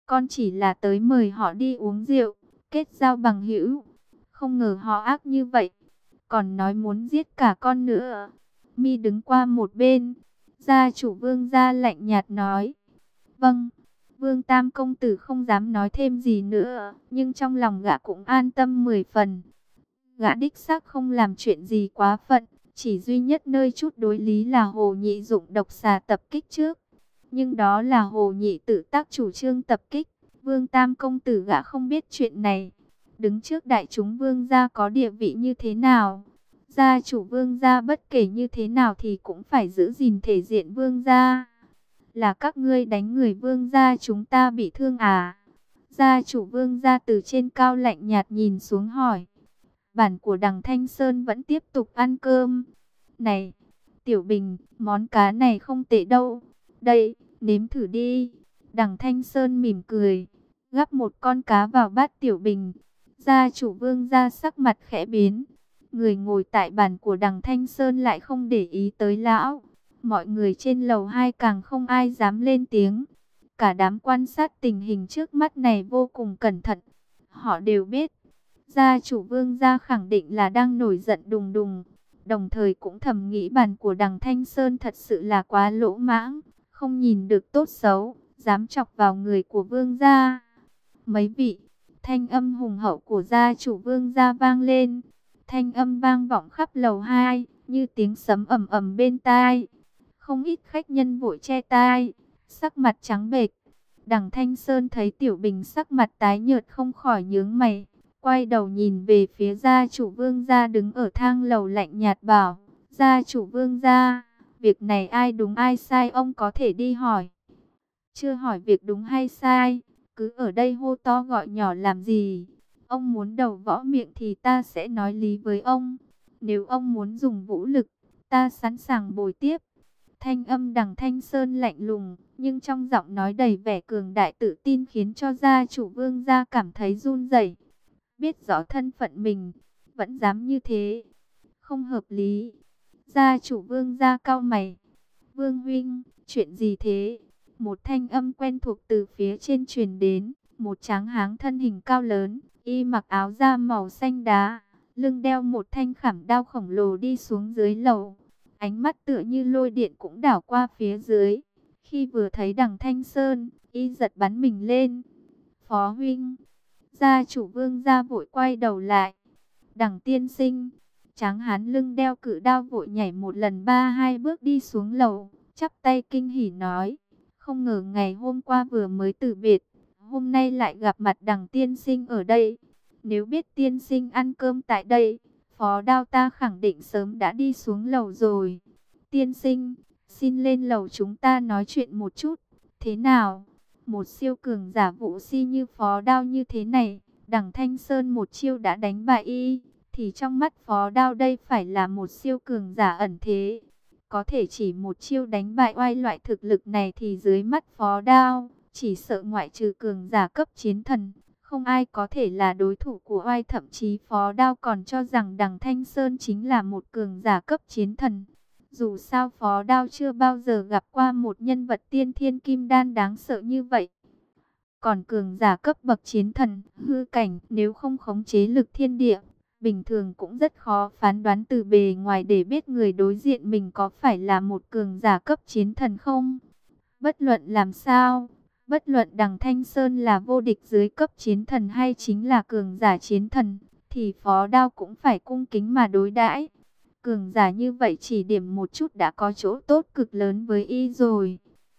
con chỉ là tới mời họ đi uống rượu, kết giao bằng hữu. Không ngờ họ ác như vậy, còn nói muốn giết cả con nữa. Mi đứng qua một bên, gia chủ Vương gia lạnh nhạt nói. Vâng. Vương Tam công tử không dám nói thêm gì nữa, nhưng trong lòng gã cũng an tâm 10 phần. Gã đích xác không làm chuyện gì quá phận, chỉ duy nhất nơi chút đối lý là Hồ Nhị dụng độc xà tập kích trước. Nhưng đó là Hồ Nhị tự tác chủ trương tập kích, Vương Tam công tử gã không biết chuyện này. Đứng trước đại chúng Vương gia có địa vị như thế nào, gia chủ Vương gia bất kể như thế nào thì cũng phải giữ gìn thể diện Vương gia. Là các ngươi đánh người Vương gia chúng ta bị thương à? Gia chủ Vương gia từ trên cao lạnh nhạt nhìn xuống hỏi. Bản của Đằng Thanh Sơn vẫn tiếp tục ăn cơm. Này, Tiểu Bình, món cá này không tệ đâu. Đây, nếm thử đi. Đằng Thanh Sơn mỉm cười, gắp một con cá vào bát Tiểu Bình. Gia chủ Vương gia sắc mặt khẽ biến. Người ngồi tại bàn của Đằng Thanh Sơn lại không để ý tới lão. Mọi người trên lầu 2 càng không ai dám lên tiếng. Cả đám quan sát tình hình trước mắt này vô cùng cẩn thận. Họ đều biết, gia chủ Vương gia khẳng định là đang nổi giận đùng đùng. Đồng thời cũng thầm nghĩ bàn của Đằng Thanh Sơn thật sự là quá lỗ mãng, không nhìn được tốt xấu, dám chọc vào người của Vương gia. Mấy vị, thanh âm hùng hậu của gia chủ Vương gia vang lên. Thanh âm vang vọng khắp lầu 2, như tiếng sấm ầm ầm bên tai. Không ít khách nhân vội che tai, sắc mặt trắng bệch. Đằng Thanh Sơn thấy Tiểu Bình sắc mặt tái nhợt không khỏi nhướng mày, quay đầu nhìn về phía gia chủ Vương gia đứng ở thang lầu lạnh nhạt bảo. Gia chủ Vương gia, việc này ai đúng ai sai ông có thể đi hỏi. Chưa hỏi việc đúng hay sai, cứ ở đây hô to gọi nhỏ làm gì? Ông muốn đầu võ miệng thì ta sẽ nói lý với ông. Nếu ông muốn dùng vũ lực, ta sẵn sàng bồi tiếp. Thanh âm Đằng Thanh Sơn lạnh lùng, nhưng trong giọng nói đầy vẻ cường đại tự tin khiến cho gia chủ Vương gia cảm thấy run rẩy. Biết rõ thân phận mình, vẫn dám như thế, không hợp lý. Gia chủ Vương gia cau mày. Vương huynh, chuyện gì thế? Một thanh âm quen thuộc từ phía trên truyền đến. Một tráng hán thân hình cao lớn, y mặc áo da màu xanh đá, lưng đeo một thanh khảm đao khổng lồ đi xuống dưới lầu. Ánh mắt tựa như lôi điện cũng đảo qua phía dưới. Khi vừa thấy Đằng Thanh Sơn, y giật bắn mình lên. Phó huynh. Gia chủ Vương gia vội quay đầu lại. Đằng tiên sinh. Tráng hán lưng đeo cự đao vội nhảy một lần 3-2 bước đi xuống lầu, chắp tay kinh hỉ nói. Không ngờ ngày hôm qua vừa mới từ biệt, hôm nay lại gặp mặt Đằng tiên sinh ở đây. Nếu biết tiên sinh ăn cơm tại đây, Phó Đao ta khẳng định sớm đã đi xuống lầu rồi. Tiên sinh, xin lên lầu chúng ta nói chuyện một chút. Thế nào? Một siêu cường giả vũ si như Phó Đao như thế này, Đằng Thanh Sơn một chiêu đã đánh bại y, thì trong mắt Phó Đao đây phải là một siêu cường giả ẩn thế. Có thể chỉ một chiêu đánh bại oai loại thực lực này thì dưới mắt Phó Đao, chỉ sợ ngoại trừ cường giả cấp chiến thần, không ai có thể là đối thủ của oai. Thậm chí Phó Đao còn cho rằng Đằng Thanh Sơn chính là một cường giả cấp chiến thần. Dù sao Phó Đao chưa bao giờ gặp qua một nhân vật tiên thiên kim đan đáng sợ như vậy. Còn cường giả cấp bậc chiến thần, hư cảnh, nếu không khống chế lực thiên địa, bình thường cũng rất khó phán đoán từ bề ngoài để biết người đối diện mình có phải là một cường giả cấp chiến thần không. Bất luận làm sao, bất luận Đằng Thanh Sơn là vô địch dưới cấp chiến thần hay chính là cường giả chiến thần, thì Phó Đao cũng phải cung kính mà đối đãi. Cường giả như vậy chỉ điểm một chút đã có chỗ tốt cực lớn với y rồi.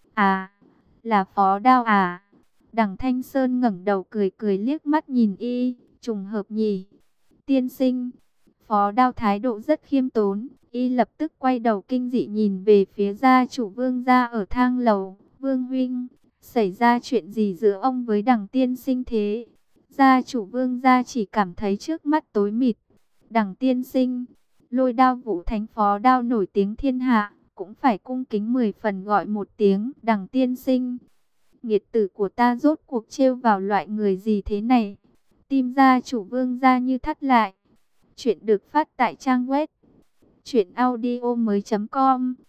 À, là Phó Đao à? Đằng Thanh Sơn ngẩng đầu cười cười liếc mắt nhìn y, trùng hợp nhỉ. Tiên sinh. Phó Đao thái độ rất khiêm tốn, y lập tức quay đầu kinh dị nhìn về phía gia chủ Vương gia ở thang lầu. Vương huynh, xảy ra chuyện gì giữa ông với Đằng tiên sinh thế? Gia chủ Vương gia chỉ cảm thấy trước mắt tối mịt. Đằng tiên sinh, Lôi Đao Vũ Thánh Phó Đao nổi tiếng thiên hạ, cũng phải cung kính 10 phần gọi một tiếng Đằng tiên sinh. Nghiệt tử của ta rốt cuộc trêu vào loại người gì thế này? Tim gia chủ Vương gia như thắt lại. Chuyện được phát tại trang web truyệnaudiomoi.com.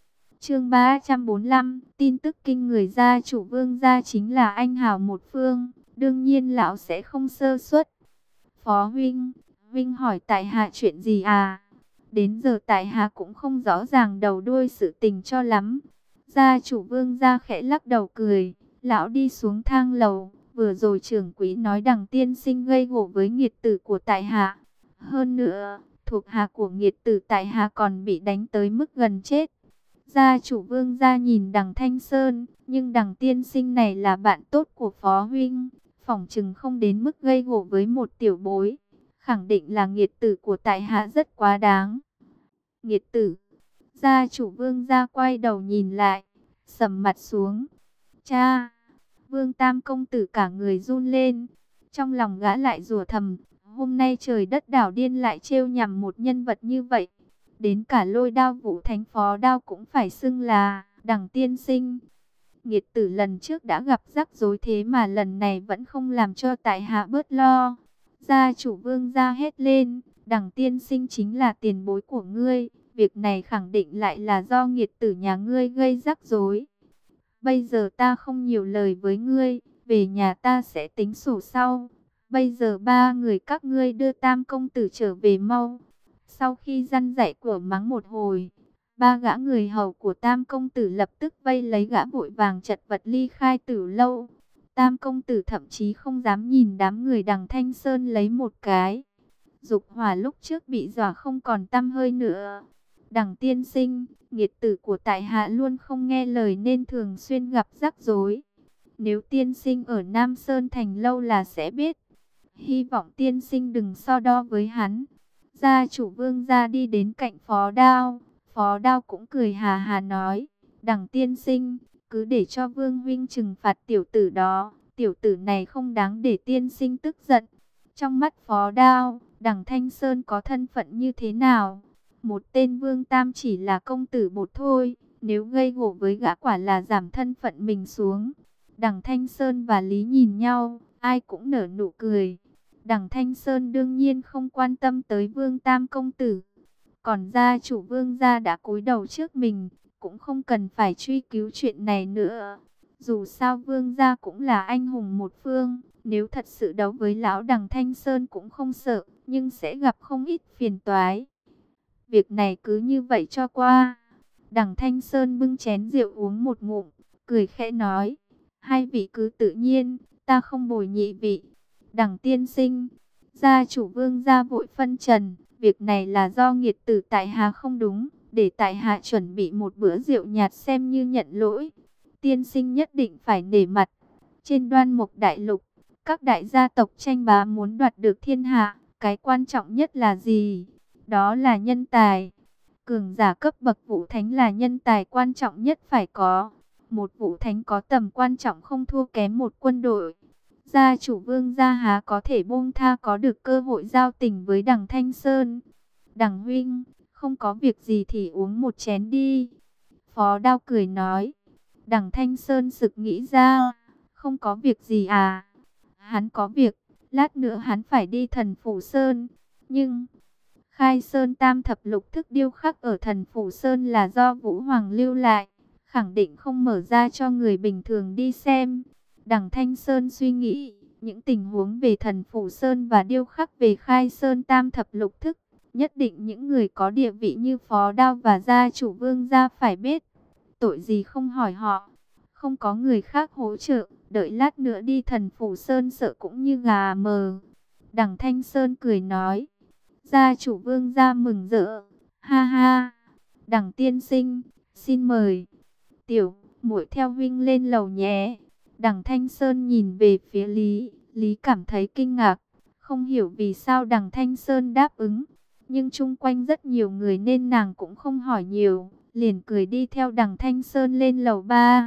Chương 345, tin tức kinh người, gia chủ Vương gia chính là anh hào một phương, đương nhiên lão sẽ không sơ suất. Phó huynh, huynh hỏi tại hạ chuyện gì à? Đến giờ tại hạ cũng không rõ ràng đầu đuôi sự tình cho lắm. Gia chủ Vương gia khẽ lắc đầu cười, lão đi xuống thang lầu, vừa rồi trưởng quỹ nói Đằng tiên sinh gây gổ với nghiệt tử của tại hạ. Hơn nữa, thuộc hạ của nghiệt tử tại hạ còn bị đánh tới mức gần chết. Gia chủ Vương gia nhìn Đằng Thanh Sơn, nhưng Đằng tiên sinh này là bạn tốt của Phó huynh, phỏng chừng không đến mức gây gổ với một tiểu bối, khẳng định là nghiệt tử của tại hạ rất quá đáng. Nghiệt tử? Gia chủ Vương gia quay đầu nhìn lại, sầm mặt xuống. Cha! Vương Tam công tử cả người run lên, trong lòng gã lại rủa thầm, hôm nay trời đất đảo điên lại trêu nhằm một nhân vật như vậy. Đến cả Lôi Đao Vũ Thánh Phó Đao cũng phải xưng là Đằng tiên sinh. Nghiệt tử lần trước đã gặp rắc rối, thế mà lần này vẫn không làm cho tại hạ bớt lo. Gia chủ Vương gia hét lên, Đằng tiên sinh chính là tiền bối của ngươi, việc này khẳng định lại là do nghiệt tử nhà ngươi gây rắc rối. Bây giờ ta không nhiều lời với ngươi, về nhà ta sẽ tính sổ sau. Bây giờ ba người các ngươi đưa Tam công tử trở về mau. Sau khi răn dạy của mắng một hồi, ba gã người hầu của Tam công tử lập tức vây lấy gã, vội vàng chật vật ly khai Tử lâu. Tam công tử thậm chí không dám nhìn đám người Đằng Thanh Sơn lấy một cái. Dục hỏa lúc trước bị dọa không còn tăm hơi nữa. Đằng tiên sinh, nghiệt tử của tại hạ luôn không nghe lời nên thường xuyên gặp rắc rối. Nếu tiên sinh ở Nam Sơn Thành lâu là sẽ biết. Hy vọng tiên sinh đừng so đo với hắn. Gia chủ Vương gia đi đến cạnh Phó Đao. Phó Đao cũng cười hà hà nói, Đằng tiên sinh, cứ để cho Vương huynh trừng phạt tiểu tử đó. Tiểu tử này không đáng để tiên sinh tức giận. Trong mắt Phó Đao, Đằng Thanh Sơn có thân phận như thế nào? Một tên Vương Tam chỉ là công tử bột thôi. Nếu gây gổ với gã quả là giảm thân phận mình xuống. Đằng Thanh Sơn và Lý nhìn nhau, ai cũng nở nụ cười. Đằng Thanh Sơn đương nhiên không quan tâm tới Vương Tam công tử. Còn gia chủ Vương gia đã cúi đầu trước mình, cũng không cần phải truy cứu chuyện này nữa. Dù sao Vương gia cũng là anh hùng một phương, nếu thật sự đấu với lão Đằng Thanh Sơn cũng không sợ, nhưng sẽ gặp không ít phiền toái. Việc này cứ như vậy cho qua. Đằng Thanh Sơn bưng chén rượu uống một ngụm, cười khẽ nói, hai vị cứ tự nhiên, ta không bồi nhị vị. Đằng tiên sinh, gia chủ Vương gia vội phân trần, việc này là do nghiệt tử tại hạ không đúng, để tại hạ chuẩn bị một bữa rượu nhạt xem như nhận lỗi. Tiên sinh nhất định phải nể mặt. Trên Đoan Mục Đại Lục, các đại gia tộc tranh bá muốn đoạt được thiên hạ, cái quan trọng nhất là gì? Đó là nhân tài. Cường giả cấp bậc Vũ Thánh là nhân tài quan trọng nhất phải có. Một Vũ Thánh có tầm quan trọng không thua kém một quân đội. Gia chủ Vương gia há có thể buông tha có được cơ hội giao tình với Đằng Thanh Sơn. Đằng huynh, không có việc gì thì uống một chén đi. Phó Đao cười nói. Đằng Thanh Sơn sực nghĩ ra, không có việc gì à? Hắn có việc, lát nữa hắn phải đi Thần Phủ Sơn. Nhưng Khai Sơn Tam Thập Lục thức điêu khắc ở Thần Phủ Sơn là do Vũ Hoàng lưu lại, khẳng định không mở ra cho người bình thường đi xem. Đằng Thanh Sơn suy nghĩ, những tình huống về Thần Phủ Sơn và điêu khắc về Khai Sơn Tam Thập Lục thức, nhất định những người có địa vị như Phó Đao và gia chủ Vương gia phải biết. Tội gì không hỏi họ, không có người khác hỗ trợ, đợi lát nữa đi Thần Phủ Sơn sợ cũng như gà mờ. Đằng Thanh Sơn cười nói, gia chủ Vương gia mừng rỡ, ha ha, Đằng tiên sinh, xin mời. Tiểu muội theo huynh lên lầu nhé. Đằng Thanh Sơn nhìn về phía Lý, Lý cảm thấy kinh ngạc, không hiểu vì sao Đằng Thanh Sơn đáp ứng. Nhưng chung quanh rất nhiều người nên nàng cũng không hỏi nhiều, liền cười đi theo Đằng Thanh Sơn lên lầu 3.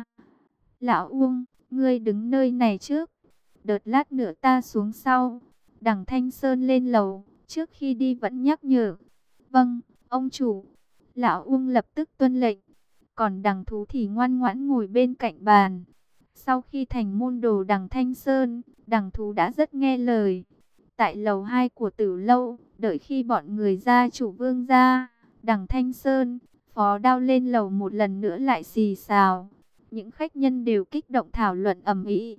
Lão Uông, ngươi đứng nơi này trước, đợt lát nữa ta xuống sau. Đằng Thanh Sơn lên lầu, trước khi đi vẫn nhắc nhở. Vâng, ông chủ. Lão Uông lập tức tuân lệnh. Còn Đằng Thú thì ngoan ngoãn ngồi bên cạnh bàn. Sau khi thành môn đồ Đằng Thanh Sơn, Đằng Thú đã rất nghe lời. Tại lầu 2 của Tử lâu, đợi khi bọn người gia chủ Vương gia, Đằng Thanh Sơn, Phó Đao lên lầu một lần nữa lại xì xào. Những khách nhân đều kích động thảo luận ầm ĩ.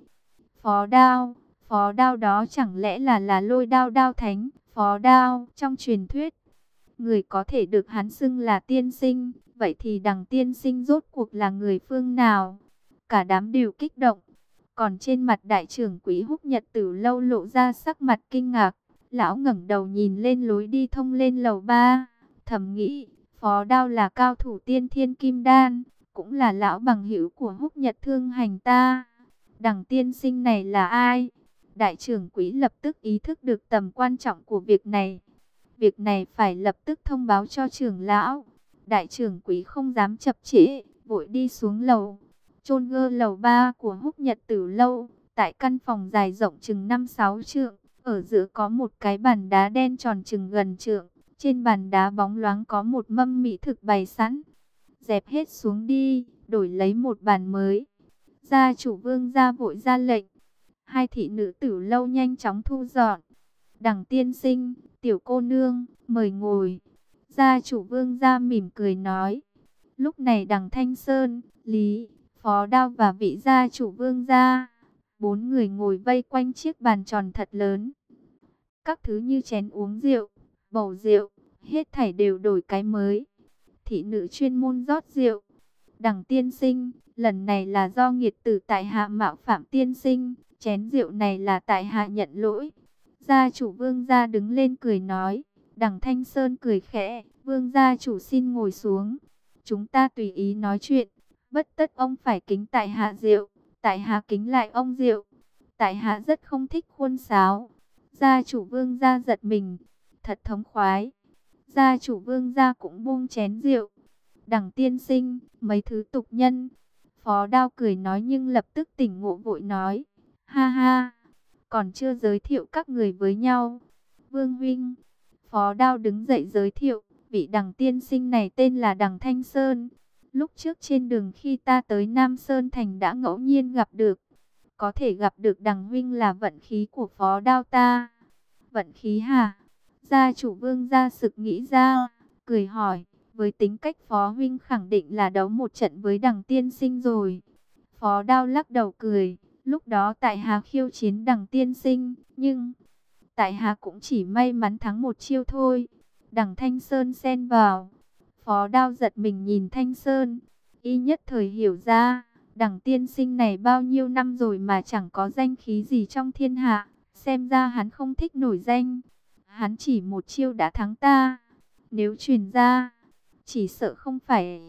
Phó Đao đó chẳng lẽ là Lôi Đao Đao Thánh, Phó Đao trong truyền thuyết. Người có thể được hắn xưng là tiên sinh, vậy thì Đằng tiên sinh rốt cuộc là người phương nào? Cả đám đều kích động. Còn trên mặt đại trưởng quỹ Húc Nhật Tử Lâu lộ ra sắc mặt kinh ngạc. Lão ngẩng đầu nhìn lên lối đi thông lên lầu 3, thầm nghĩ, Phó Đao là cao thủ tiên thiên kim đan, cũng là lão bằng hữu của Húc Nhật Thương Hành ta. Đằng tiên sinh này là ai? Đại trưởng quỹ lập tức ý thức được tầm quan trọng của việc này. Việc này phải lập tức thông báo cho trưởng lão. Đại trưởng quỹ không dám chậm trễ, vội đi xuống lầu. Chôn gơ lầu 3 của Húc Nhật Tử Lâu, tại căn phòng dài rộng chừng 5-6 trượng, ở giữa có một cái bàn đá đen tròn chừng gần trượng. Trên bàn đá bóng loáng có một mâm mỹ thực bày sẵn. Dẹp hết xuống đi, đổi lấy một bàn mới. Gia chủ Vương gia vội ra lệnh. Hai thị nữ Tử Lâu nhanh chóng thu dọn. Đằng tiên sinh, tiểu cô nương, mời ngồi. Gia chủ Vương gia mỉm cười nói. Lúc này Đằng Thanh Sơn, Lý, Phó Đao và vị gia chủ Vương gia, 4 người ngồi vây quanh chiếc bàn tròn thật lớn. Các thứ như chén uống rượu, bầu rượu, hết thảy đều đổi cái mới. Thị nữ chuyên môn rót rượu. Đằng tiên sinh, lần này là do nghiệt tử tại hạ mạo phạm tiên sinh, chén rượu này là tại hạ nhận lỗi. Gia chủ Vương gia đứng lên cười nói. Đằng Thanh Sơn cười khẽ, Vương gia chủ xin ngồi xuống. Chúng ta tùy ý nói chuyện, bất tất ông phải kính tại hạ rượu, tại hạ kính lại ông rượu. Tại hạ rất không thích khuôn sáo. Gia chủ Vương gia giật mình, thật thống khoái. Gia chủ Vương gia cũng buông chén rượu. Đằng tiên sinh, mấy thứ tục nhân. Phó Đao cười nói nhưng lập tức tỉnh ngộ vội nói. Ha ha, còn chưa giới thiệu các người với nhau. Vương huynh. Phó Đao đứng dậy giới thiệu. Vị Đằng tiên sinh này tên là Đằng Thanh Sơn. Lúc trước trên đường khi ta tới Nam Sơn Thành đã ngẫu nhiên gặp được. Có thể gặp được Đằng huynh là vận khí của Phó Đao ta. Vận khí hả? Gia chủ Vương gia sực nghĩ ra, cười hỏi. Với tính cách Phó huynh khẳng định là đấu một trận với Đằng tiên sinh rồi. Phó Đao lắc đầu cười. Lúc đó tại hạ khiêu chiến Đằng tiên sinh, nhưng tại hạ cũng chỉ may mắn thắng một chiêu thôi. Đằng Thanh Sơn xen vào. Phó Đao giật mình nhìn Thanh Sơn, y nhất thời hiểu ra, Đằng tiên sinh này bao nhiêu năm rồi mà chẳng có danh khí gì trong thiên hạ, xem ra hắn không thích nổi danh. Hắn chỉ một chiêu đã thắng ta, nếu truyền ra, chỉ sợ không phải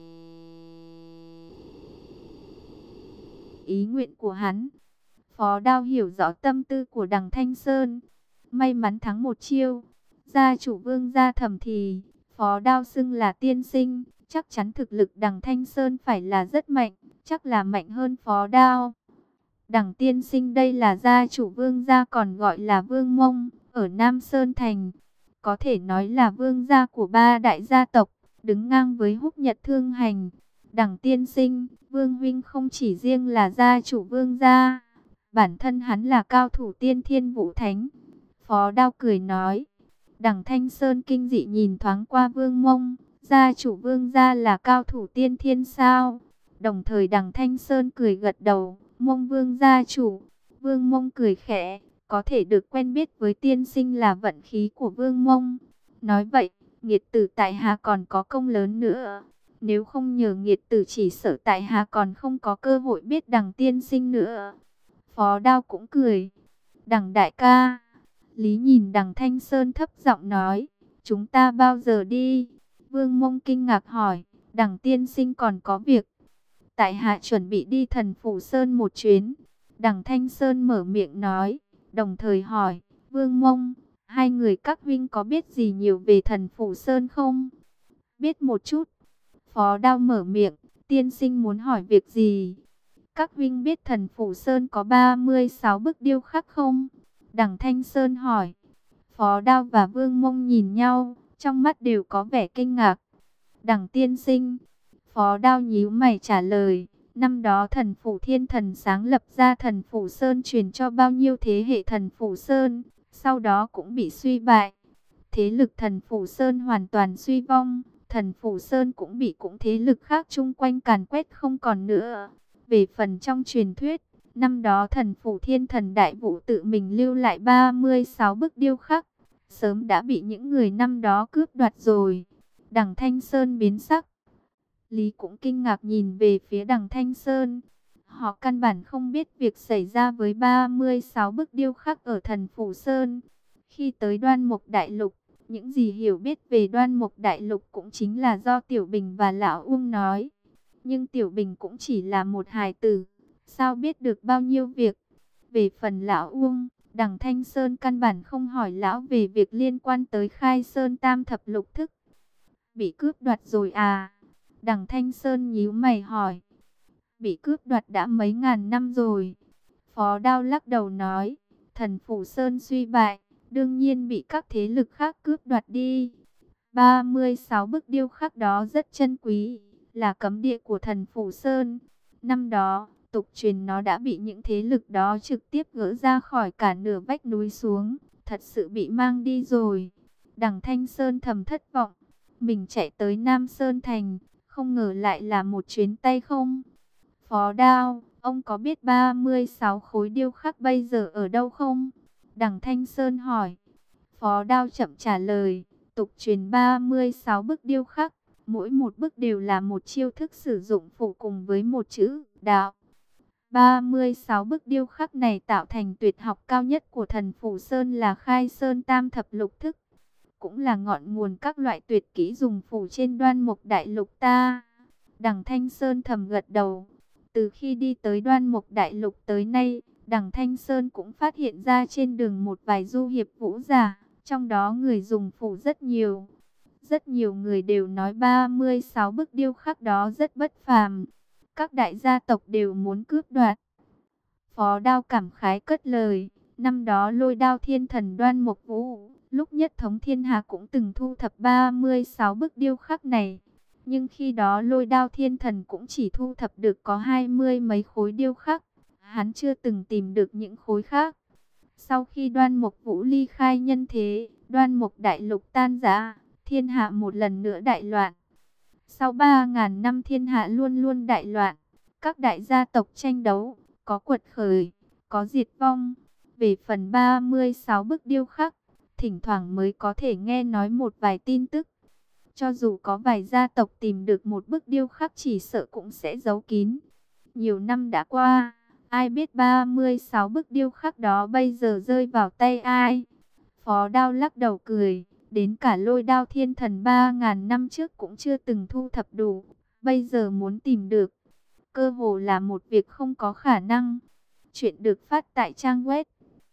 ý nguyện của hắn. Phó Đao hiểu rõ tâm tư của Đằng Thanh Sơn, may mắn thắng một chiêu. Gia chủ Vương gia thầm thì, Phó Đao xưng là tiên sinh, chắc chắn thực lực Đằng Thanh Sơn phải là rất mạnh, chắc là mạnh hơn Phó Đao. Đằng tiên sinh đây là gia chủ Vương gia, còn gọi là Vương Mông, ở Nam Sơn Thành, có thể nói là vương gia của 3 đại gia tộc, đứng ngang với Húc Nhật Thương Hành. Đằng tiên sinh, Vương huynh không chỉ riêng là gia chủ Vương gia, bản thân hắn là cao thủ tiên thiên vũ thánh. Phó Đao cười nói. Đằng Thanh Sơn kinh dị nhìn thoáng qua Vương Mông, gia chủ Vương gia là cao thủ tiên thiên sao? Đồng thời Đằng Thanh Sơn cười gật đầu, Mông Vương gia chủ. Vương Mông cười khẽ, có thể được quen biết với tiên sinh là vận khí của Vương Mông. Nói vậy, nghiệt tử tại hạ còn có công lớn nữa. Nếu không nhờ nghiệt tử chỉ sợ tại hạ còn không có cơ hội biết Đằng tiên sinh nữa. Phó Đao cũng cười. Đằng đại ca. Lý nhìn Đằng Thanh Sơn thấp giọng nói, chúng ta bao giờ đi? Vương Mông kinh ngạc hỏi, Đằng tiên sinh còn có việc. Tại hạ chuẩn bị đi Thần Phủ Sơn một chuyến. Đằng Thanh Sơn mở miệng nói, đồng thời hỏi, Vương Mông, hai người các huynh có biết gì nhiều về Thần Phủ Sơn không? Biết một chút. Phó Đao mở miệng, tiên sinh muốn hỏi việc gì? Các huynh biết Thần Phủ Sơn có 36 bức điêu khắc không? Đằng Thanh Sơn hỏi. Phó Đao và Vương Mông nhìn nhau, trong mắt đều có vẻ kinh ngạc. Đằng tiên sinh. Phó Đao nhíu mày trả lời. Năm đó Thần Phủ Thiên Thần sáng lập ra Thần Phủ Sơn, truyền cho bao nhiêu thế hệ Thần Phủ Sơn, sau đó cũng bị suy bại. Thế lực Thần Phủ Sơn hoàn toàn suy vong, Thần Phủ Sơn cũng bị thế lực khác chung quanh càn quét không còn nữa. Về phần trong truyền thuyết, năm đó Thần Phủ Thiên Thần Đại Vũ tự mình lưu lại 36 bức điêu khắc, sớm đã bị những người năm đó cướp đoạt rồi. Đằng Thanh Sơn biến sắc. Lý cũng kinh ngạc nhìn về phía Đằng Thanh Sơn. Họ căn bản không biết việc xảy ra với 36 bức điêu khắc ở Thần Phủ Sơn. Khi tới Đoan Mục Đại Lục, những gì hiểu biết về Đoan Mục Đại Lục cũng chính là do Tiểu Bình và Lão Uông nói. Nhưng Tiểu Bình cũng chỉ là một hài tử, sao biết được bao nhiêu việc. Về phần Lão Uông, Đằng Thanh Sơn căn bản không hỏi lão về việc liên quan tới Khai Sơn Tam Thập Lục Thức. Bị cướp đoạt rồi à? Đằng Thanh Sơn nhíu mày hỏi. Bị cướp đoạt đã mấy ngàn năm rồi. Phó Đao lắc đầu nói, Thần Phủ Sơn suy bại, đương nhiên bị các thế lực khác cướp đoạt đi. 36 bức điêu khắc đó rất chân quý, là cấm địa của Thần Phủ Sơn. Năm đó, tục truyền nó đã bị những thế lực đó trực tiếp gỡ ra khỏi cả nửa vách núi xuống, thật sự bị mang đi rồi. Đằng Thanh Sơn thầm thất vọng, mình chạy tới Nam Sơn Thành, không ngờ lại là một chuyến tay không. Phó Đao, ông có biết 36 khối điêu khắc bây giờ ở đâu không? Đằng Thanh Sơn hỏi. Phó Đao chậm trả lời, tục truyền 36 bức điêu khắc, mỗi một bức đều là một chiêu thức sử dụng phụ cùng với một chữ đạo. 36 bức điêu khắc này tạo thành tuyệt học cao nhất của Thần Phủ Sơn là Khai Sơn Tam Thập Lục Thức, cũng là ngọn nguồn các loại tuyệt kỹ dùng phủ trên Đoan Mục Đại Lục ta. Đằng Thanh Sơn thầm gật đầu. Từ khi đi tới Đoan Mục Đại Lục tới nay, Đằng Thanh Sơn cũng phát hiện ra trên đường một vài du hiệp vũ giả, trong đó người dùng phủ rất nhiều. Rất nhiều người đều nói 36 bức điêu khắc đó rất bất phàm. Các đại gia tộc đều muốn cướp đoạt. Phó Đao cảm khái cất lời, năm đó Lôi Đao Thiên Thần Đoan Mục Vũ, lúc nhất thống thiên hạ cũng từng thu thập 36 bức điêu khắc này. Nhưng khi đó Lôi Đao Thiên Thần cũng chỉ thu thập được có 20 mấy khối điêu khắc. Hắn chưa từng tìm được những khối khác. Sau khi Đoan Mục Vũ ly khai nhân thế, Đoan Mục Đại Lục tan rã, thiên hạ một lần nữa đại loạn. Sau 3.000 năm thiên hạ luôn luôn đại loạn. Các đại gia tộc tranh đấu, có quật khởi, có diệt vong. Về phần 36 bức điêu khắc, thỉnh thoảng mới có thể nghe nói một vài tin tức. Cho dù có vài gia tộc tìm được một bức điêu khắc chỉ sợ cũng sẽ giấu kín. Nhiều năm đã qua, ai biết 36 bức điêu khắc đó bây giờ rơi vào tay ai? Phó Đao lắc đầu cười, đến cả Lôi Đao Thiên Thần 3.000 năm trước cũng chưa từng thu thập đủ. Bây giờ muốn tìm được, cơ hồ là một việc không có khả năng. Chuyện được phát tại trang web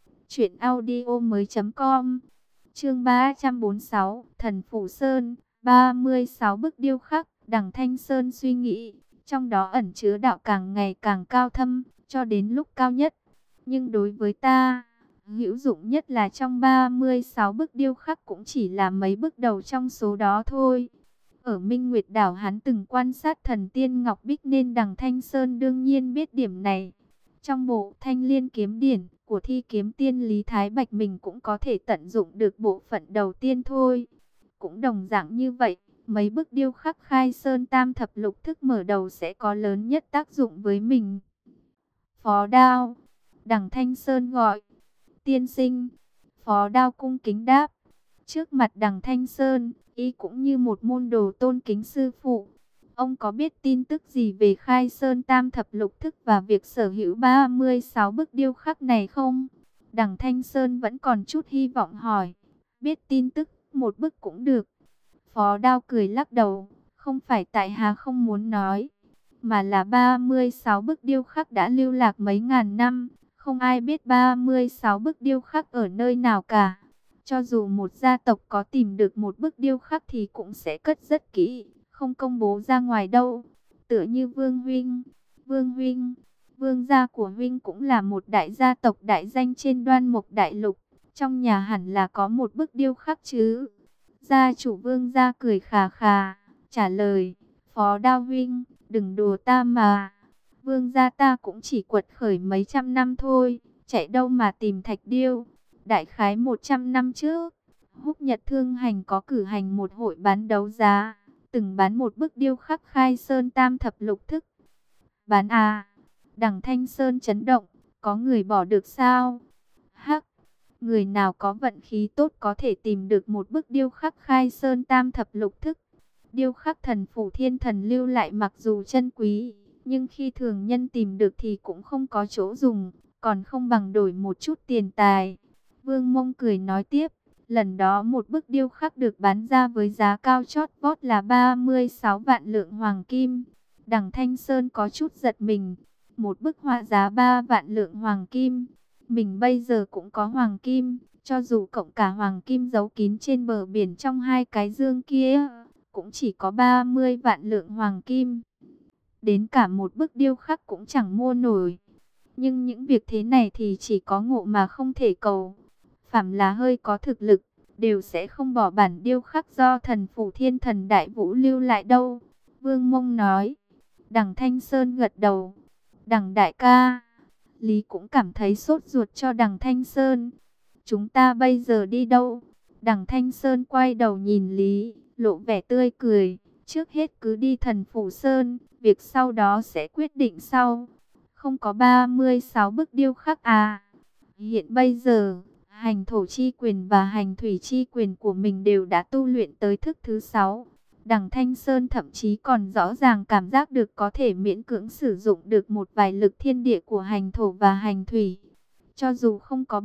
truyệnaudiomoi.com. Chương 346, Thần Phủ Sơn, 36 bức điêu khắc. Đằng Thanh Sơn suy nghĩ, trong đó ẩn chứa đạo càng ngày càng cao thâm, cho đến lúc cao nhất. Nhưng đối với ta, hữu dụng nhất là trong 36 bức điêu khắc cũng chỉ là mấy bức đầu trong số đó thôi. Ở Minh Nguyệt Đảo hắn từng quan sát thần tiên Ngọc Bích nên Đằng Thanh Sơn đương nhiên biết điểm này. Trong bộ Thanh Liên Kiếm Điển của Thi Kiếm Tiên Lý Thái Bạch mình cũng có thể tận dụng được bộ phận đầu tiên thôi. Cũng đồng dạng như vậy, mấy bức điêu khắc Khai Sơn Tam Thập Lục Thức mở đầu sẽ có lớn nhất tác dụng với mình. Phó Đao, Đằng Thanh Sơn gọi. Tiên sinh. Phó Đao cung kính đáp. Trước mặt Đằng Thanh Sơn, y cũng như một môn đồ tôn kính sư phụ. Ông có biết tin tức gì về Khai Sơn Tam Thập Lục Thức và việc sở hữu 36 bức điêu khắc này không? Đằng Thanh Sơn vẫn còn chút hy vọng hỏi. Biết tin tức, một bức cũng được. Phó Đao cười lắc đầu. Không phải tại hạ không muốn nói, mà là 36 bức điêu khắc đã lưu lạc mấy ngàn năm. Không ai biết 36 bức điêu khắc ở nơi nào cả. Cho dù một gia tộc có tìm được một bức điêu khắc thì cũng sẽ cất rất kỹ, không công bố ra ngoài đâu. Tựa như Vương Huynh, Vương gia của Huynh cũng là một đại gia tộc đại danh trên Đoan Mục Đại Lục. Trong nhà hẳn là có một bức điêu khắc chứ. Gia chủ Vương gia cười khà khà, trả lời, Phó Đao Huynh, đừng đùa ta mà. Vương gia ta cũng chỉ quật khởi mấy trăm năm thôi, chạy đâu mà tìm thạch điêu. Đại khái 100 năm trước, Húc Nhật Thương Hành có cử hành một hội bán đấu giá. từng bán một bức điêu khắc Khai Sơn Tam Thập Lục Thức. Bán à? Đằng Thanh Sơn chấn động, có người bỏ được sao? Hắc, người nào có vận khí tốt có thể tìm được một bức điêu khắc Khai Sơn Tam Thập Lục Thức. Điêu khắc thần phủ thiên thần lưu lại mặc dù chân quý, nhưng khi thường nhân tìm được thì cũng không có chỗ dùng, còn không bằng đổi một chút tiền tài. Vương Mông cười nói tiếp, lần đó một bức điêu khắc được bán ra với giá cao chót vót là 36 vạn lượng hoàng kim. Đằng Thanh Sơn có chút giật mình, một bức họa giá 3 vạn lượng hoàng kim. Mình bây giờ cũng có hoàng kim, cho dù cộng cả hoàng kim giấu kín trên bờ biển trong hai cái dương kia, cũng chỉ có 30 vạn lượng hoàng kim. Đến cả một bức điêu khắc cũng chẳng mua nổi. Nhưng những việc thế này thì chỉ có ngộ mà không thể cầu. Phàm là hơi có thực lực, đều sẽ không bỏ bản điêu khắc do thần phủ thiên thần đại vũ lưu lại đâu. Vương Mông nói. Đằng Thanh Sơn gật đầu. Đằng đại ca, Lý cũng cảm thấy sốt ruột cho đằng Thanh Sơn. Chúng ta bây giờ đi đâu? Đằng Thanh Sơn quay đầu nhìn Lý, lộ vẻ tươi cười. Trước hết cứ đi Thần Phủ Sơn, việc sau đó sẽ quyết định sau. Không có 36 bức điêu khắc à? Hiện bây giờ, hành thổ chi quyền và hành thủy chi quyền của mình đều đã tu luyện tới thức thứ 6. Đằng Thanh Sơn thậm chí còn rõ ràng cảm giác được có thể miễn cưỡng sử dụng được một vài lực thiên địa của hành thổ và hành thủy. Cho dù không có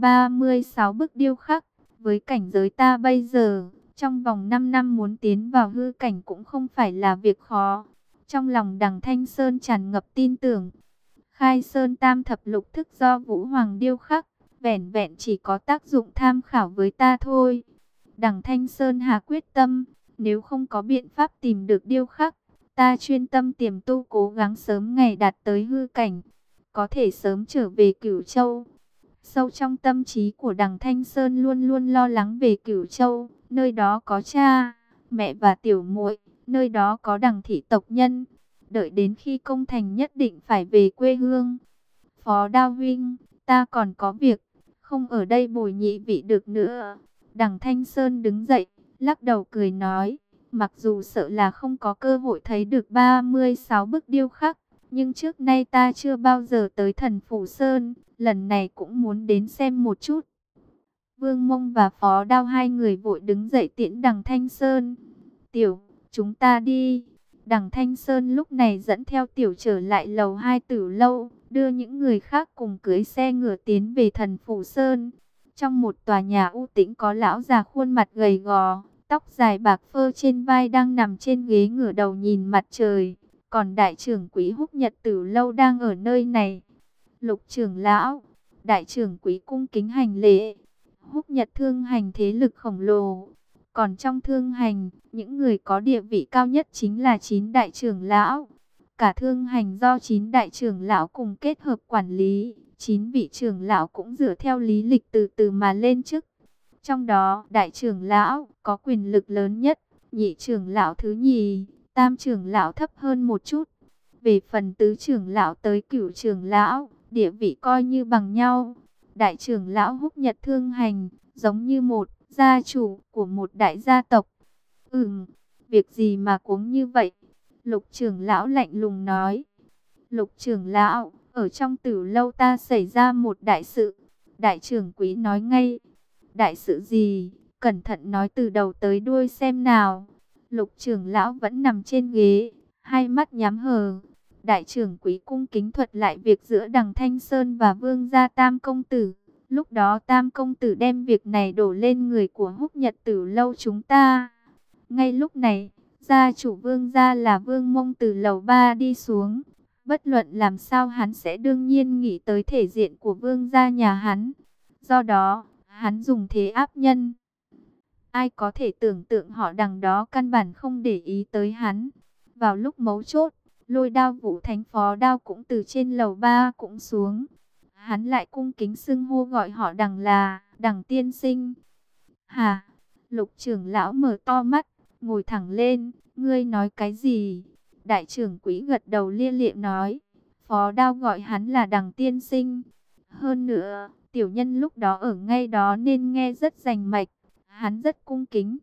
36 bức điêu khắc, với cảnh giới ta bây giờ, trong vòng 5 năm muốn tiến vào hư cảnh cũng không phải là việc khó. Trong lòng đằng Thanh Sơn tràn ngập tin tưởng. Khai Sơn Tam Thập Lục Thức do Vũ Hoàng điêu khắc, vẻn vẹn chỉ có tác dụng tham khảo với ta thôi. Đằng Thanh Sơn hà quyết tâm, nếu không có biện pháp tìm được điêu khắc, ta chuyên tâm tiềm tu cố gắng sớm ngày đạt tới hư cảnh, có thể sớm trở về Cửu Châu. Sâu trong tâm trí của đằng Thanh Sơn luôn luôn lo lắng về Cửu Châu, nơi đó có cha, mẹ và tiểu muội, nơi đó có đằng thị tộc nhân. Đợi đến khi công thành nhất định phải về quê hương. Phó Đao huynh, ta còn có việc, không ở đây bồi nhị vị được nữa. Đằng Thanh Sơn đứng dậy, lắc đầu cười nói, mặc dù sợ là không có cơ hội thấy được 36 bức điêu khắc, nhưng trước nay ta chưa bao giờ tới Thần Phủ Sơn, lần này cũng muốn đến xem một chút. Vương Mông và Phó Đao hai người vội đứng dậy tiễn đằng Thanh Sơn. Tiểu, chúng ta đi. Đằng Thanh Sơn lúc này dẫn theo Tiểu trở lại lầu 2 Tử lâu, đưa những người khác cùng cưỡi xe ngựa tiến về Thần Phủ Sơn. Trong một tòa nhà u tĩnh có lão già khuôn mặt gầy gò, tóc dài bạc phơ trên vai đang nằm trên ghế ngửa đầu nhìn mặt trời. Còn đại trưởng quỹ Húc Nhật Tử lâu đang ở nơi này. Lục trưởng lão, đại trưởng quỹ cung kính hành lễ. Húc Nhật thương hành thế lực khổng lồ. Còn trong thương hành, những người có địa vị cao nhất chính là 9 đại trưởng lão. Cả thương hành do 9 đại trưởng lão cùng kết hợp quản lý. 9 vị trưởng lão cũng dựa theo lý lịch từ từ mà lên chức. Trong đó, đại trưởng lão có quyền lực lớn nhất, nhị trưởng lão thứ nhì, tam trưởng lão thấp hơn một chút. Về phần tứ trưởng lão tới cửu trưởng lão, địa vị coi như bằng nhau. Đại trưởng lão Húc Nhật thương hành, giống như một gia chủ của một đại gia tộc. Việc gì mà cuống như vậy? Lục trưởng lão lạnh lùng nói. Lục trưởng lão, ở trong Tử lâu ta xảy ra một đại sự. Đại trưởng quý nói ngay. Đại sự gì? Cẩn thận nói từ đầu tới đuôi xem nào. Lục trưởng lão vẫn nằm trên ghế, hai mắt nhắm hờ. Đại trưởng quý cung kính thuật lại việc giữa đằng Thanh Sơn và Vương gia Tam công tử. Lúc đó Tam công tử đem việc này đổ lên người của Húc Nhật Tử lâu chúng ta. Ngay lúc này, gia chủ Vương gia là Vương Mông từ lầu 3 đi xuống. Bất luận làm sao hắn sẽ đương nhiên nghĩ tới thể diện của Vương gia nhà hắn. Do đó, hắn dùng thế áp nhân. Ai có thể tưởng tượng họ đằng đó căn bản không để ý tới hắn. Vào lúc mấu chốt, Lôi Đao Vũ Thánh Phó Đao cũng từ trên lầu 3 cũng xuống. Hắn lại cung kính xưng hô gọi họ đằng là đằng tiên sinh. Hả? Lục trưởng lão mở to mắt, ngồi thẳng lên. Ngươi nói cái gì? Đại trưởng quỹ gật đầu lia lịa nói. Phó Đao gọi hắn là đằng tiên sinh. Hơn nữa, tiểu nhân lúc đó ở ngay đó nên nghe rất rành mạch. Hắn rất cung kính.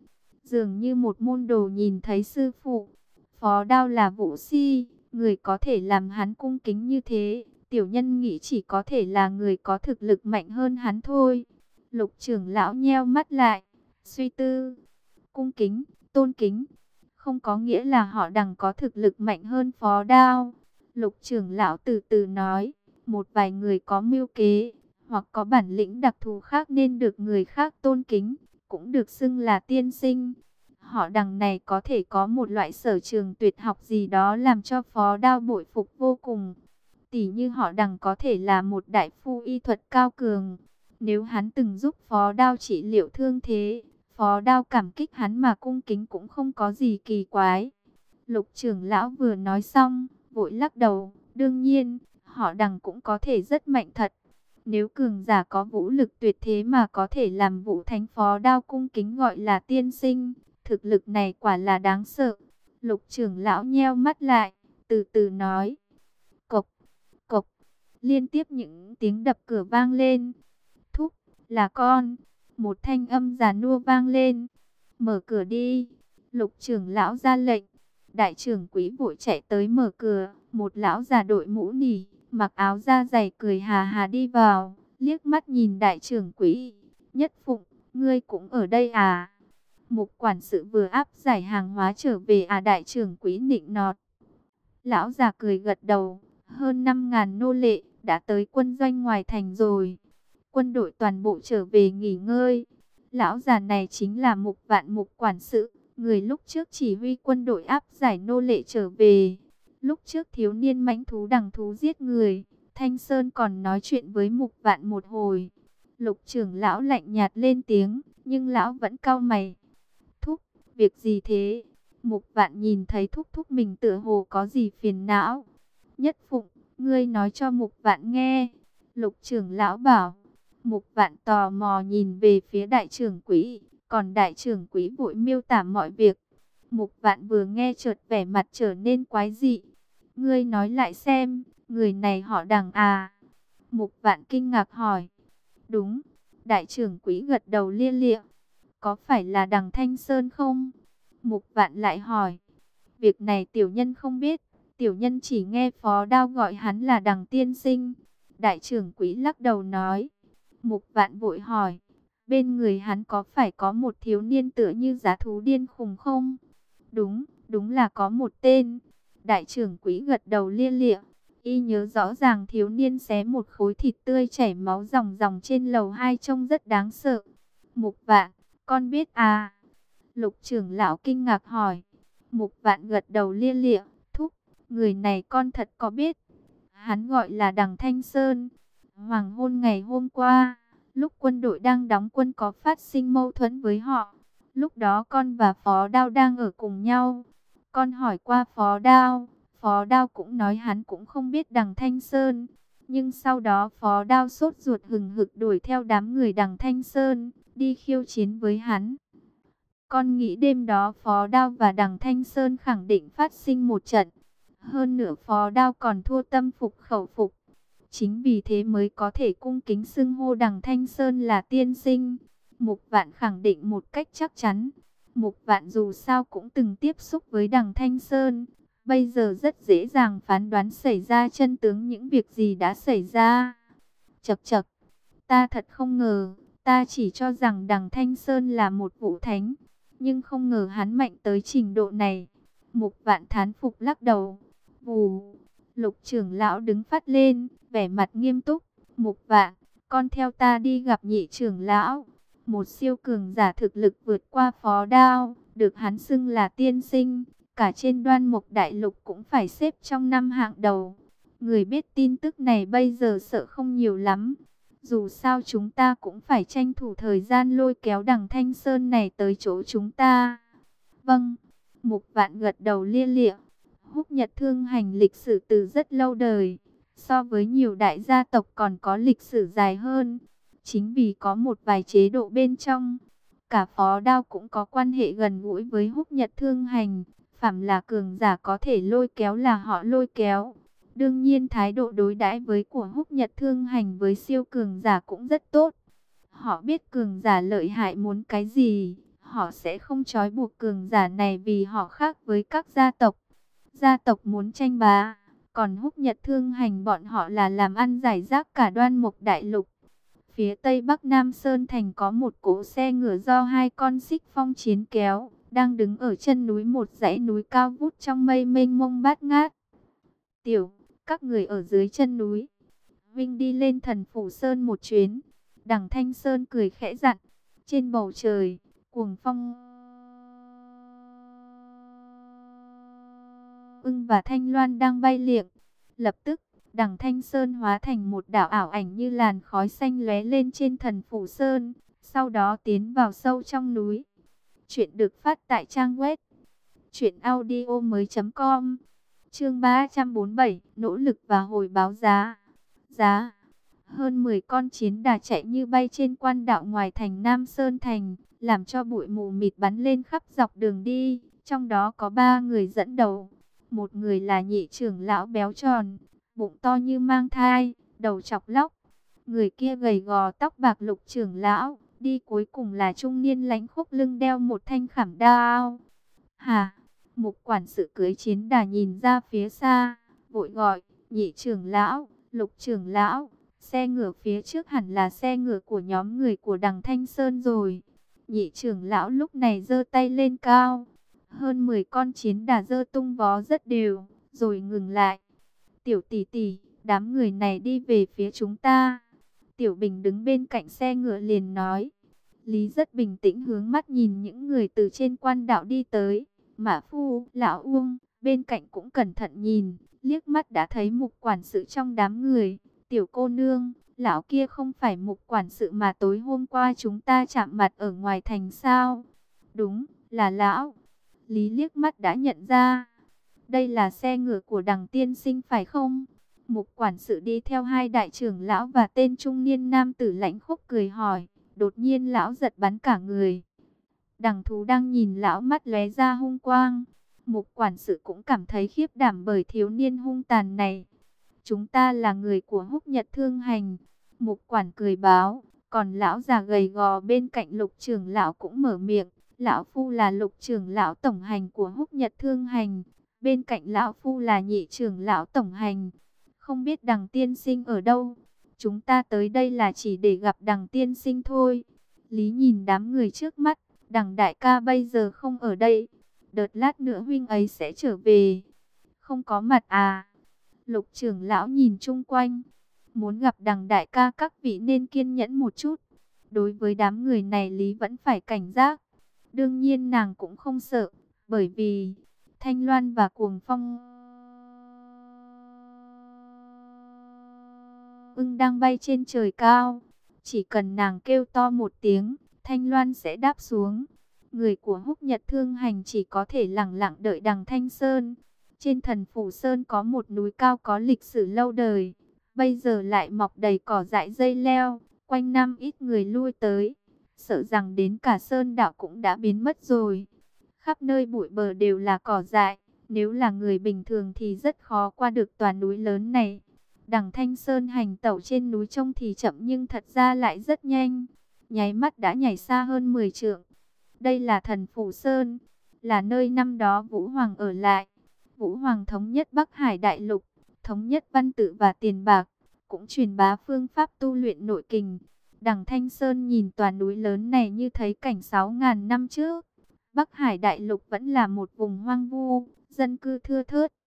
dường như một môn đồ nhìn thấy sư phụ. Phó Đao là vũ si, người có thể làm hắn cung kính như thế, tiểu nhân nghĩ chỉ có thể là người có thực lực mạnh hơn hắn thôi. Lục trưởng lão nheo mắt lại, suy tư. Cung kính, tôn kính, không có nghĩa là họ Đằng có thực lực mạnh hơn Phó Đao. Lục trưởng lão từ từ nói, một vài người có mưu kế, hoặc có bản lĩnh đặc thù khác nên được người khác tôn kính, cũng được xưng là tiên sinh. Họ Đằng này có thể có một loại sở trường tuyệt học gì đó làm cho Phó Đao bội phục vô cùng. Tỷ như họ Đằng có thể là một đại phu y thuật cao cường. Nếu hắn từng giúp Phó Đao trị liệu thương thế, Phó Đao cảm kích hắn mà cung kính cũng không có gì kỳ quái. Lục trưởng lão vừa nói xong, vội lắc đầu. Đương nhiên, họ Đằng cũng có thể rất mạnh thật. Nếu cường giả có vũ lực tuyệt thế mà có thể làm Vũ Thánh Phó Đao cung kính gọi là tiên sinh, thực lực này quả là đáng sợ. Lục trưởng lão nheo mắt lại, từ từ nói. Cộc, cộc, liên tiếp những tiếng đập cửa vang lên. Thúc, là con. Một thanh âm già nua vang lên. Mở cửa đi. Lục trưởng lão ra lệnh. Đại trưởng quỹ vội chạy tới mở cửa. Một lão già đội mũ nỉ, mặc áo da dày cười hà hà đi vào. Liếc mắt nhìn đại trưởng quỹ. Nhất Phụng, ngươi cũng ở đây à? Mục quản sự vừa áp giải hàng hóa trở về à? Đại trưởng quỹ nịnh nọt. Lão già cười gật đầu. Hơn 5.000 nô lệ đã tới quân doanh ngoài thành rồi. Quân đội toàn bộ trở về nghỉ ngơi. Lão già này chính là Mục Vạn, Mục quản sự, người lúc trước chỉ huy quân đội áp giải nô lệ trở về. Lúc trước thiếu niên mãnh thú đằng thú giết người, Thanh Sơn còn nói chuyện với Mục Vạn một hồi. Lục trưởng lão lạnh nhạt lên tiếng, nhưng lão vẫn cau mày. Thúc, việc gì thế? Mục Vạn nhìn thấy thúc thúc mình tựa hồ có gì phiền não. Nhất Phụng, ngươi nói cho Mục Vạn nghe. Lục trưởng lão bảo. Mục Vạn tò mò nhìn về phía đại trưởng quỹ, còn đại trưởng quỹ vội miêu tả mọi việc. Mục Vạn vừa nghe chợt vẻ mặt trở nên quái dị. Ngươi nói lại xem, người này họ Đằng à? Mục Vạn kinh ngạc hỏi. Đúng, đại trưởng quỹ gật đầu lia lịa. Có phải là Đằng Thanh Sơn không? Mục Vạn lại hỏi. Việc này tiểu nhân không biết, tiểu nhân chỉ nghe Phó Đao gọi hắn là Đằng tiên sinh. Đại trưởng quỹ lắc đầu nói. Mục Vạn vội hỏi, bên người hắn có phải có một thiếu niên tựa như giá thú điên khùng không? Đúng, đúng là có một tên. Đại trưởng quỹ gật đầu lia lịa. Y nhớ rõ ràng thiếu niên xé một khối thịt tươi chảy máu ròng ròng trên lầu 2 trông rất đáng sợ. Mục Vạn, con biết à? Lục trưởng lão kinh ngạc hỏi. Mục Vạn gật đầu lia lịa. Thúc, người này con thật có biết. Hắn gọi là Đằng Thanh Sơn. Hoàng hôn ngày hôm qua, lúc quân đội đang đóng quân có phát sinh mâu thuẫn với họ. Lúc đó con và Phó Đao đang ở cùng nhau. Con hỏi qua Phó Đao cũng nói hắn cũng không biết Đằng Thanh Sơn. Nhưng sau đó Phó Đao sốt ruột hừng hực đuổi theo đám người Đằng Thanh Sơn, đi khiêu chiến với hắn. Con nghĩ đêm đó Phó Đao và Đằng Thanh Sơn khẳng định phát sinh một trận. Hơn nữa Phó Đao còn thua tâm phục khẩu phục. Chính vì thế mới có thể cung kính xưng hô Đằng Thanh Sơn là tiên sinh. Mục Vạn khẳng định một cách chắc chắn. Mục Vạn dù sao cũng từng tiếp xúc với Đằng Thanh Sơn. Bây giờ rất dễ dàng phán đoán xảy ra chân tướng những việc gì đã xảy ra. Chậc chậc, ta thật không ngờ. Ta chỉ cho rằng Đằng Thanh Sơn là một vũ thánh. Nhưng không ngờ hắn mạnh tới trình độ này. Mục Vạn thán phục lắc đầu. Vù, Lục trưởng lão đứng phát lên, vẻ mặt nghiêm túc. Mục Vạn, con theo ta đi gặp nhị trưởng lão. Một siêu cường giả thực lực vượt qua Phó Đao, được hắn xưng là tiên sinh. Cả trên Đoan Mục Đại Lục cũng phải xếp trong 5 hạng đầu. Người biết tin tức này bây giờ sợ không nhiều lắm. Dù sao chúng ta cũng phải tranh thủ thời gian lôi kéo Đằng Thanh Sơn này tới chỗ chúng ta. Vâng, Mục Vạn gật đầu lia lịa. Húc Nhật Thương Hành lịch sử từ rất lâu đời, so với nhiều đại gia tộc còn có lịch sử dài hơn. Chính vì có một vài chế độ bên trong, cả Phó Đao cũng có quan hệ gần gũi với Húc Nhật Thương Hành. Phàm là cường giả có thể lôi kéo là họ lôi kéo. Đương nhiên thái độ đối đãi với của Húc Nhật Thương Hành với siêu cường giả cũng rất tốt. Họ biết cường giả lợi hại muốn cái gì, Họ sẽ không trói buộc cường giả này vì họ khác với các gia tộc. Gia tộc muốn tranh bá, còn Húc Nhật Thương Hành bọn họ là làm ăn rải rác cả Đoan Mục Đại Lục. Phía tây bắc Nam Sơn Thành có một cỗ xe ngựa do hai con xích phong chiến kéo, đang đứng ở chân núi một dãy núi cao vút trong mây mênh mông bát ngát. Tiểu, các người ở dưới chân núi, Vinh đi lên Thần Phủ Sơn một chuyến. Đằng Thanh Sơn cười khẽ dặn. Trên bầu trời, cuồng phong Ưng và Thanh Loan đang bay liệng. Lập tức, Đằng Thanh Sơn hóa thành một đạo ảo ảnh như làn khói xanh lóe lên trên Thần Phủ Sơn, sau đó tiến vào sâu trong núi. Chuyện được phát tại trang web truyệnaudiomoi.com. Chương 347, nỗ lực và hồi báo giá. Hơn 10 con chiến đà chạy như bay trên quan đạo ngoài thành Nam Sơn Thành, làm cho bụi mù mịt bắn lên khắp dọc đường đi. Trong đó có 3 người dẫn đầu. Một người là nhị trưởng lão béo tròn, bụng to như mang thai, đầu chọc lóc. Người kia gầy gò tóc bạc Lục trưởng lão. Đi cuối cùng là trung niên lãnh khốc lưng đeo một thanh khảm đao. Hà, Mục quản sự cưới chiến đà nhìn ra phía xa, vội gọi, nhị trưởng lão, Lục trưởng lão. Xe ngựa phía trước hẳn là xe ngựa của nhóm người của Đằng Thanh Sơn rồi. Nhị trưởng lão lúc này giơ tay lên cao. Hơn 10 con chiến đà giơ tung vó rất đều, rồi ngừng lại. Tiểu tỷ tỷ, đám người này đi về phía chúng ta. Tiểu Bình đứng bên cạnh xe ngựa liền nói. Lý rất bình tĩnh hướng mắt nhìn những người từ trên quan đạo đi tới. Mã Phu, Lão Uông, bên cạnh cũng cẩn thận nhìn, liếc mắt đã thấy Mục quản sự trong đám người. Tiểu cô nương, lão kia không phải Mục quản sự mà tối hôm qua chúng ta chạm mặt ở ngoài thành sao? Đúng, là lão. Lý liếc mắt đã nhận ra. Đây là xe ngựa của Đằng tiên sinh phải không? Mục quản sự đi theo hai đại trưởng lão và tên trung niên nam tử lãnh khốc cười hỏi. Đột nhiên lão giật bắn cả người. Đằng thú đang nhìn lão mắt lóe ra hung quang. Mục quản sự cũng cảm thấy khiếp đảm bởi thiếu niên hung tàn này. Chúng ta là người của Húc Nhật Thương Hành. Mục quản cười báo. Còn lão già gầy gò bên cạnh Lục trưởng lão cũng mở miệng. Lão phu là Lục trưởng lão tổng hành của Húc Nhật Thương Hành. Bên cạnh lão phu là nhị trưởng lão tổng hành. Không biết Đằng tiên sinh ở đâu? Chúng ta tới đây là chỉ để gặp Đằng tiên sinh thôi. Lý nhìn đám người trước mắt. Đằng đại ca bây giờ không ở đây. Đợt lát nữa huynh ấy sẽ trở về. Không có mặt à? Lục trưởng lão nhìn chung quanh. Muốn gặp Đằng đại ca các vị nên kiên nhẫn một chút. Đối với đám người này Lý vẫn phải cảnh giác. Đương nhiên nàng cũng không sợ. Bởi vì Thanh Loan và Cuồng Phong Ưng đang bay trên trời cao. Chỉ cần nàng kêu to một tiếng, Thanh Loan sẽ đáp xuống. Người của Húc Nhật Thương Hành chỉ có thể lẳng lặng đợi Đằng Thanh Sơn. Trên Thần Phủ Sơn có một núi cao có lịch sử lâu đời. Bây giờ lại mọc đầy cỏ dại dây leo. Quanh năm ít người lui tới. Sợ rằng đến cả sơn đạo cũng đã biến mất rồi. Khắp nơi bụi bờ đều là cỏ dại. Nếu là người bình thường thì rất khó qua được tòa núi lớn này. Đằng Thanh Sơn hành tẩu trên núi trông thì chậm nhưng thật ra lại rất nhanh. Nháy mắt đã nhảy xa hơn 10 trượng. Đây là Thần Phủ Sơn, là nơi năm đó Vũ Hoàng ở lại. Vũ Hoàng thống nhất Bắc Hải Đại Lục, thống nhất văn tự và tiền bạc, cũng truyền bá phương pháp tu luyện nội kình. Đằng Thanh Sơn nhìn tòa núi lớn này như thấy cảnh 6.000 năm trước. Bắc Hải Đại Lục vẫn là một vùng hoang vu, dân cư thưa thớt.